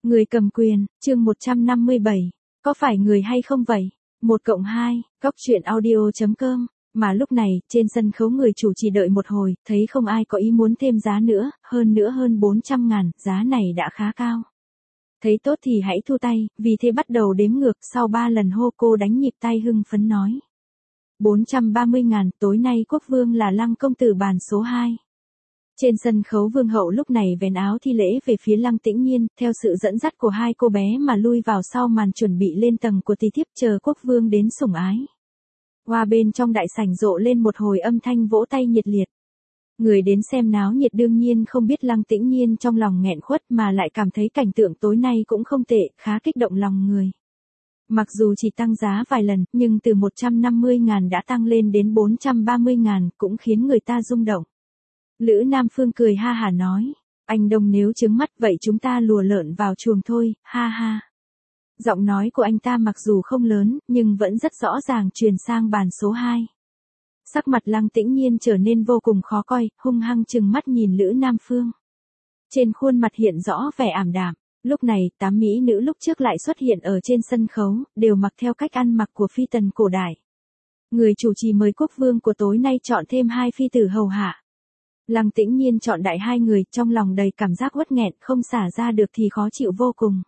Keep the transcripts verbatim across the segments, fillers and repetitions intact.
Người cầm quyền, chương một trăm năm mươi bảy. Có phải người hay không vậy? một cộng hai, góc truyện audio chấm com. Mà lúc này, trên sân khấu người chủ chỉ đợi một hồi, thấy không ai có ý muốn thêm giá nữa, hơn nữa hơn bốn trăm ngàn, giá này đã khá cao. Thấy tốt thì hãy thu tay, vì thế bắt đầu đếm ngược, sau ba lần hô cô đánh nhịp tay hưng phấn nói. bốn trăm ba mươi ngàn, tối nay quốc vương là Lăng công tử bàn số hai. Trên sân khấu vương hậu lúc này vén áo thi lễ về phía Lăng Tĩnh Nhiên, theo sự dẫn dắt của hai cô bé mà lui vào sau màn chuẩn bị lên tầng của tỷ thiếp chờ quốc vương đến sủng ái. Qua bên trong đại sảnh rộ lên một hồi âm thanh vỗ tay nhiệt liệt. Người đến xem náo nhiệt đương nhiên không biết Lăng Tĩnh Nhiên trong lòng nghẹn khuất mà lại cảm thấy cảnh tượng tối nay cũng không tệ, khá kích động lòng người. Mặc dù chỉ tăng giá vài lần, nhưng từ một trăm năm mươi ngàn đã tăng lên đến bốn trăm ba mươi ngàn cũng khiến người ta rung động. Lữ Nam Phương cười ha hả nói, anh Đông nếu trướng mắt vậy chúng ta lùa lợn vào chuồng thôi, ha ha. Giọng nói của anh ta mặc dù không lớn, nhưng vẫn rất rõ ràng truyền sang bàn số hai. Sắc mặt Lăng Tĩnh Nhiên trở nên vô cùng khó coi, hung hăng trừng mắt nhìn Lữ Nam Phương. Trên khuôn mặt hiện rõ vẻ ảm đạm. Lúc này, tám mỹ nữ lúc trước lại xuất hiện ở trên sân khấu, đều mặc theo cách ăn mặc của phi tần cổ đại. Người chủ trì mời quốc vương của tối nay chọn thêm hai phi tử hầu hạ. Lăng Tĩnh Nhiên chọn đại hai người, trong lòng đầy cảm giác uất nghẹn, không xả ra được thì khó chịu vô cùng.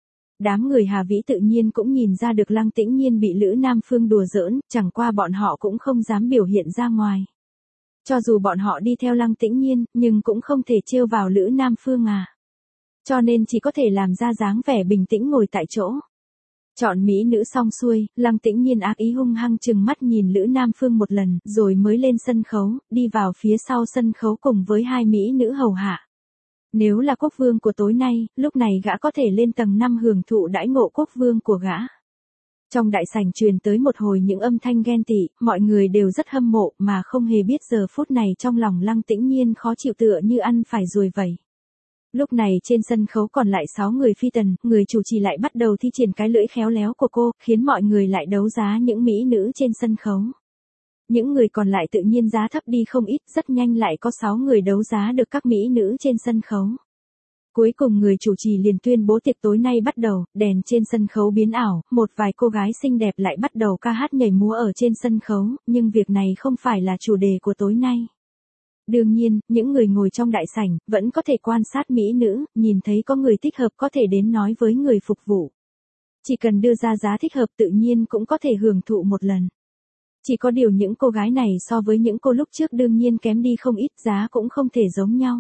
Đám người Hà Vĩ tự nhiên cũng nhìn ra được Lăng Tĩnh Nhiên bị Lữ Nam Phương đùa giỡn, chẳng qua bọn họ cũng không dám biểu hiện ra ngoài. Cho dù bọn họ đi theo Lăng Tĩnh Nhiên, nhưng cũng không thể trêu vào Lữ Nam Phương à. Cho nên chỉ có thể làm ra dáng vẻ bình tĩnh ngồi tại chỗ. Chọn mỹ nữ xong xuôi, Lăng Tĩnh Nhiên ác ý hung hăng trừng mắt nhìn Lữ Nam Phương một lần, rồi mới lên sân khấu, đi vào phía sau sân khấu cùng với hai mỹ nữ hầu hạ. Nếu là quốc vương của tối nay, lúc này gã có thể lên tầng năm hưởng thụ đãi ngộ quốc vương của gã. Trong đại sảnh truyền tới một hồi những âm thanh ghen tị, mọi người đều rất hâm mộ mà không hề biết giờ phút này trong lòng Lăng Tĩnh Nhiên khó chịu tựa như ăn phải ruồi vậy. Lúc này trên sân khấu còn lại sáu người phi tần, người chủ trì lại bắt đầu thi triển cái lưỡi khéo léo của cô, khiến mọi người lại đấu giá những mỹ nữ trên sân khấu. Những người còn lại tự nhiên giá thấp đi không ít, rất nhanh lại có sáu người đấu giá được các mỹ nữ trên sân khấu. Cuối cùng người chủ trì liền tuyên bố tiệc tối nay bắt đầu, đèn trên sân khấu biến ảo, một vài cô gái xinh đẹp lại bắt đầu ca hát nhảy múa ở trên sân khấu, nhưng việc này không phải là chủ đề của tối nay. Đương nhiên, những người ngồi trong đại sảnh, vẫn có thể quan sát mỹ nữ, nhìn thấy có người thích hợp có thể đến nói với người phục vụ. Chỉ cần đưa ra giá thích hợp tự nhiên cũng có thể hưởng thụ một lần. Chỉ có điều những cô gái này so với những cô lúc trước đương nhiên kém đi không ít, giá cũng không thể giống nhau.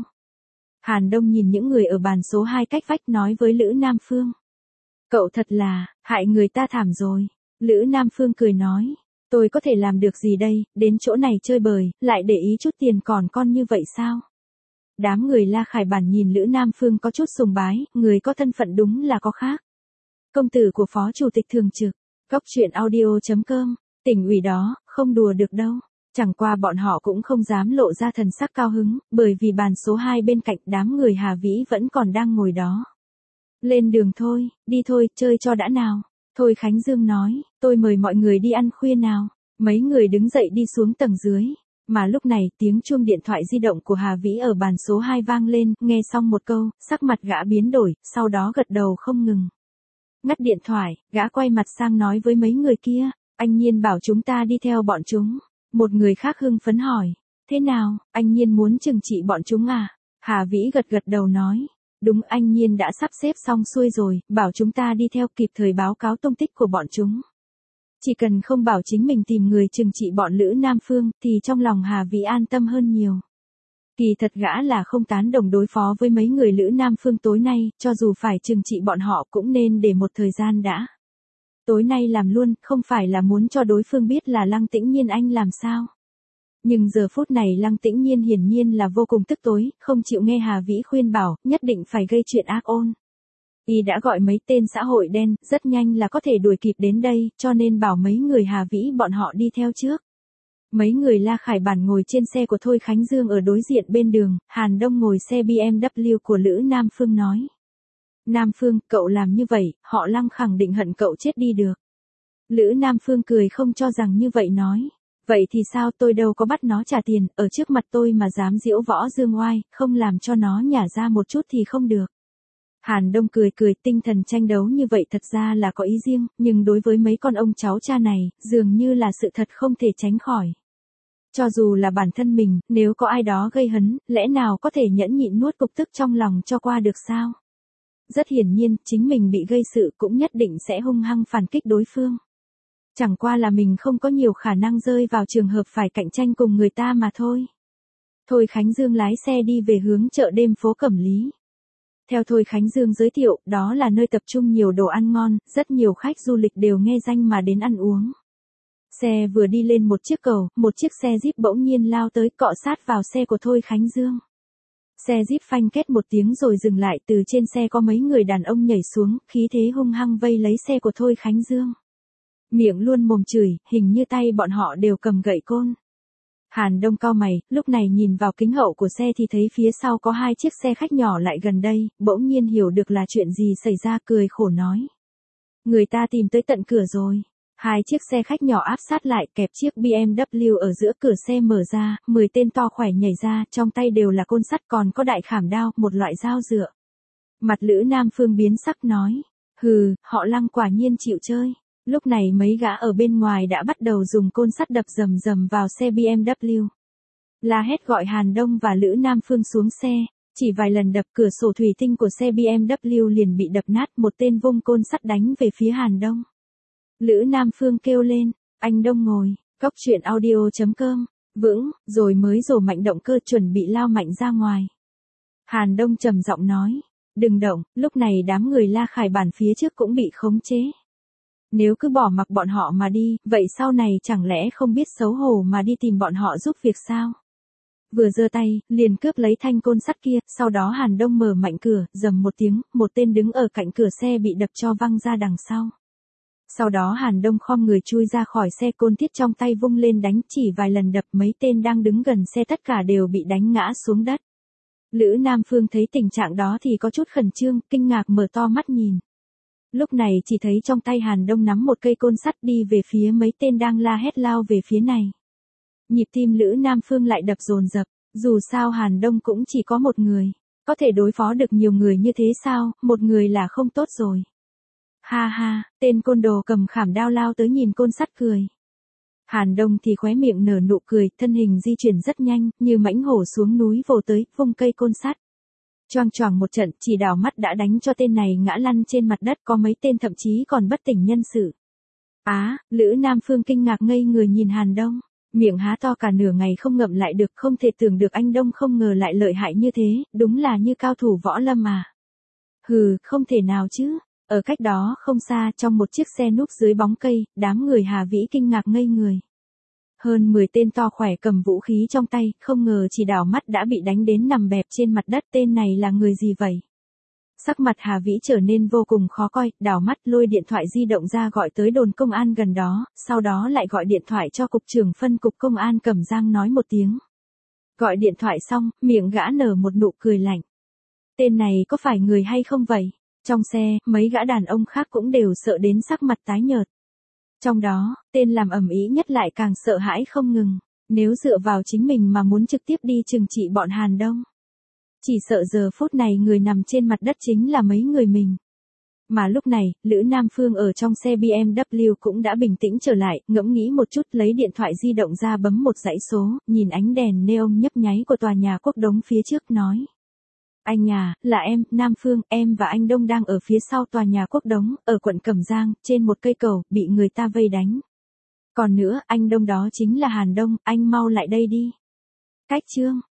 Hàn Đông nhìn những người ở bàn số hai cách vách nói với Lữ Nam Phương. Cậu thật là, hại người ta thảm rồi. Lữ Nam Phương cười nói. Tôi có thể làm được gì đây, đến chỗ này chơi bời, lại để ý chút tiền còn con như vậy sao? Đám người La Khải Bản nhìn Lữ Nam Phương có chút sùng bái, người có thân phận đúng là có khác. Công tử của phó chủ tịch thường trực, góc truyện audio chấm com, tỉnh ủy đó, không đùa được đâu. Chẳng qua bọn họ cũng không dám lộ ra thần sắc cao hứng, bởi vì bàn số hai bên cạnh đám người Hà Vĩ vẫn còn đang ngồi đó. Lên đường thôi, đi thôi, chơi cho đã nào. Thôi Khánh Dương nói, tôi mời mọi người đi ăn khuya nào. Mấy người đứng dậy đi xuống tầng dưới. Mà lúc này tiếng chuông điện thoại di động của Hà Vĩ ở bàn số hai vang lên, nghe xong một câu, sắc mặt gã biến đổi, sau đó gật đầu không ngừng. Ngắt điện thoại, gã quay mặt sang nói với mấy người kia, anh Nhiên bảo chúng ta đi theo bọn chúng. Một người khác hưng phấn hỏi, thế nào, anh Nhiên muốn trừng trị bọn chúng à? Hà Vĩ gật gật đầu nói. Đúng, anh Nhiên đã sắp xếp xong xuôi rồi, bảo chúng ta đi theo kịp thời báo cáo tung tích của bọn chúng. Chỉ cần không bảo chính mình tìm người trừng trị bọn Lữ Nam Phương, thì trong lòng Hà Vĩ an tâm hơn nhiều. Kỳ thật gã là không tán đồng đối phó với mấy người Lữ Nam Phương tối nay, cho dù phải trừng trị bọn họ cũng nên để một thời gian đã. Tối nay làm luôn, không phải là muốn cho đối phương biết là Lăng Tĩnh Nhiên anh làm sao. Nhưng giờ phút này Lăng Tĩnh Nhiên hiển nhiên là vô cùng tức tối, không chịu nghe Hà Vĩ khuyên bảo, nhất định phải gây chuyện ác ôn. Y đã gọi mấy tên xã hội đen, rất nhanh là có thể đuổi kịp đến đây, cho nên bảo mấy người Hà Vĩ bọn họ đi theo trước. Mấy người La Khải Bản ngồi trên xe của Thôi Khánh Dương ở đối diện bên đường, Hàn Đông ngồi xe bê em vê của Lữ Nam Phương nói. Nam Phương, cậu làm như vậy, họ Lăng khẳng định hận cậu chết đi được. Lữ Nam Phương cười không cho rằng như vậy nói. Vậy thì sao, tôi đâu có bắt nó trả tiền, ở trước mặt tôi mà dám diễu võ dương oai, không làm cho nó nhả ra một chút thì không được. Hàn Đông cười cười, tinh thần tranh đấu như vậy thật ra là có ý riêng, nhưng đối với mấy con ông cháu cha này, dường như là sự thật không thể tránh khỏi. Cho dù là bản thân mình, nếu có ai đó gây hấn, lẽ nào có thể nhẫn nhịn nuốt cục tức trong lòng cho qua được sao? Rất hiển nhiên, chính mình bị gây sự cũng nhất định sẽ hung hăng phản kích đối phương. Chẳng qua là mình không có nhiều khả năng rơi vào trường hợp phải cạnh tranh cùng người ta mà thôi. Thôi Khánh Dương lái xe đi về hướng chợ đêm phố Cẩm Lý. Theo Thôi Khánh Dương giới thiệu, đó là nơi tập trung nhiều đồ ăn ngon, rất nhiều khách du lịch đều nghe danh mà đến ăn uống. Xe vừa đi lên một chiếc cầu, một chiếc xe Jeep bỗng nhiên lao tới cọ sát vào xe của Thôi Khánh Dương. Xe Jeep phanh két một tiếng rồi dừng lại, từ trên xe có mấy người đàn ông nhảy xuống, khí thế hung hăng vây lấy xe của Thôi Khánh Dương. Miệng luôn mồm chửi, hình như tay bọn họ đều cầm gậy côn. Hàn Đông cau mày, lúc này nhìn vào kính hậu của xe thì thấy phía sau có hai chiếc xe khách nhỏ lại gần đây, bỗng nhiên hiểu được là chuyện gì xảy ra, cười khổ nói. Người ta tìm tới tận cửa rồi. Hai chiếc xe khách nhỏ áp sát lại, kẹp chiếc bê em vê ở giữa, cửa xe mở ra, mười tên to khỏe nhảy ra, trong tay đều là côn sắt, còn có đại khảm đao, một loại dao dựa. Mặt Lữ Nam Phương biến sắc nói. Hừ, họ Lăng quả nhiên chịu chơi. Lúc này mấy gã ở bên ngoài đã bắt đầu dùng côn sắt đập rầm rầm vào xe bê em vê. La hét gọi Hàn Đông và Lữ Nam Phương xuống xe, chỉ vài lần đập cửa sổ thủy tinh của xe bê em vê liền bị đập nát, một tên vung côn sắt đánh về phía Hàn Đông. Lữ Nam Phương kêu lên, anh Đông ngồi, cóc truyện audio chấm com, vững, rồi mới rồ mạnh động cơ chuẩn bị lao mạnh ra ngoài. Hàn Đông trầm giọng nói, đừng động, lúc này đám người La Khải Bản phía trước cũng bị khống chế. Nếu cứ bỏ mặc bọn họ mà đi, vậy sau này chẳng lẽ không biết xấu hổ mà đi tìm bọn họ giúp việc sao? Vừa giơ tay, liền cướp lấy thanh côn sắt kia, sau đó Hàn Đông mở mạnh cửa, rầm một tiếng, một tên đứng ở cạnh cửa xe bị đập cho văng ra đằng sau. Sau đó Hàn Đông khom người chui ra khỏi xe, côn thiết trong tay vung lên đánh, chỉ vài lần đập mấy tên đang đứng gần xe tất cả đều bị đánh ngã xuống đất. Lữ Nam Phương thấy tình trạng đó thì có chút khẩn trương, kinh ngạc mở to mắt nhìn. Lúc này chỉ thấy trong tay Hàn Đông nắm một cây côn sắt đi về phía mấy tên đang la hét lao về phía này. Nhịp tim Lữ Nam Phương lại đập dồn dập, dù sao Hàn Đông cũng chỉ có một người, có thể đối phó được nhiều người như thế sao, một người là không tốt rồi. Ha ha, tên côn đồ cầm khảm đao lao tới nhìn côn sắt cười. Hàn Đông thì khóe miệng nở nụ cười, thân hình di chuyển rất nhanh, như mãnh hổ xuống núi vồ tới, vung cây côn sắt. Choang choàng một trận, chỉ đảo mắt đã đánh cho tên này ngã lăn trên mặt đất, có mấy tên thậm chí còn bất tỉnh nhân sự. Á, Lữ Nam Phương kinh ngạc ngây người nhìn Hàn Đông, miệng há to cả nửa ngày không ngậm lại được, không thể tưởng được anh Đông không ngờ lại lợi hại như thế, đúng là như cao thủ võ lâm à. Hừ, không thể nào chứ. Ở cách đó không xa, trong một chiếc xe núp dưới bóng cây, đám người Hà Vĩ kinh ngạc ngây người. Hơn mười tên to khỏe cầm vũ khí trong tay, không ngờ chỉ đảo mắt đã bị đánh đến nằm bẹp trên mặt đất, tên này là người gì vậy? Sắc mặt Hà Vĩ trở nên vô cùng khó coi, đảo mắt lôi điện thoại di động ra gọi tới đồn công an gần đó, sau đó lại gọi điện thoại cho cục trưởng phân cục công an Cẩm Giang nói một tiếng. Gọi điện thoại xong, miệng gã nở một nụ cười lạnh. Tên này có phải người hay không vậy? Trong xe, mấy gã đàn ông khác cũng đều sợ đến sắc mặt tái nhợt. Trong đó, tên làm ầm ĩ nhất lại càng sợ hãi không ngừng, nếu dựa vào chính mình mà muốn trực tiếp đi trừng trị bọn Hàn Đông. Chỉ sợ giờ phút này người nằm trên mặt đất chính là mấy người mình. Mà lúc này, Lữ Nam Phương ở trong xe bê em vê cũng đã bình tĩnh trở lại, ngẫm nghĩ một chút lấy điện thoại di động ra bấm một dãy số, nhìn ánh đèn neon nhấp nháy của tòa nhà Quốc Đống phía trước nói. Anh à, là em, Nam Phương, em và anh Đông đang ở phía sau tòa nhà Quốc Đống, ở quận Cẩm Giang, trên một cây cầu, bị người ta vây đánh. Còn nữa, anh Đông đó chính là Hàn Đông, anh mau lại đây đi. Cách chương.